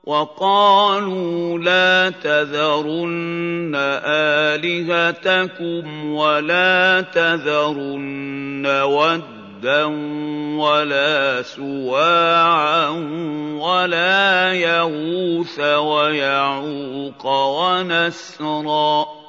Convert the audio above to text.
وَقَالُوا لَا تَذَرُنَّ آلِهَتَكُمْ وَلَا تَذَرُنَّ وَدًّا وَلَا سُوَاعًا وَلَا يَغُوثَ وَيَعُوقَ وَنَسْرًا